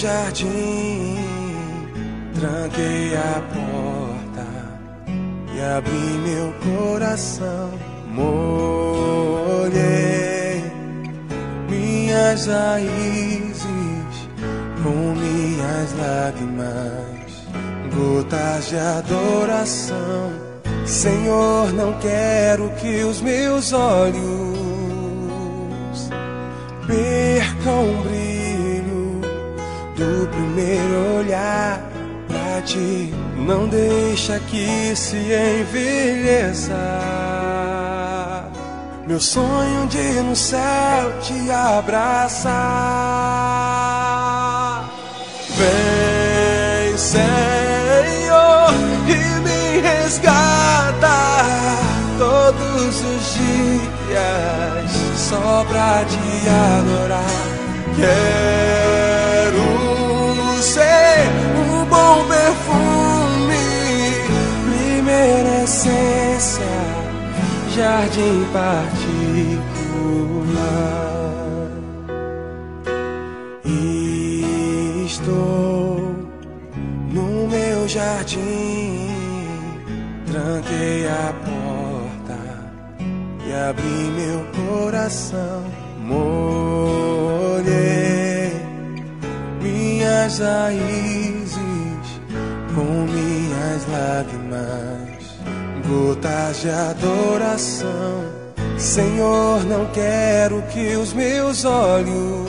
jardim, tranquei a porta e abri meu coração. Molhei minhas raízes com minhas lágrimas, gotas de adoração. Senhor, não quero que os meus olhos percam o brilho do primeiro olhar pra ti. Não deixa que se envelheça meu sonho de ir no céu te abraçar. Vem, Senhor, e me resgata todos os dias só pra te adorar. Quero ser um bom perfume, primeira essência, jardim particular. Estou no meu jardim, tranquei a porta e abri meu coração. Molhei minhas raízes com minhas lágrimas, gotas de adoração. Senhor, não quero que os meus olhos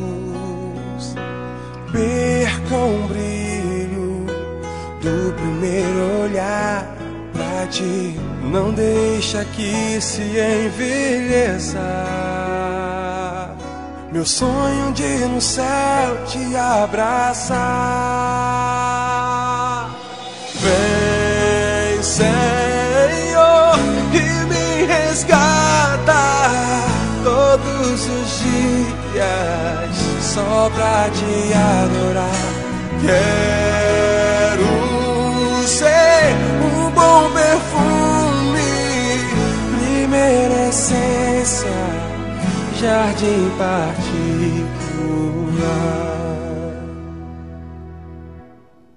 percam o brilho do primeiro olhar pra ti. Não deixa que se envelheça meu sonho de ir no céu te abraçar. Vem, Senhor, e me resgata todos os dias só pra te adorar. Quero ser um bom perfume, primeira essência, jardim particular.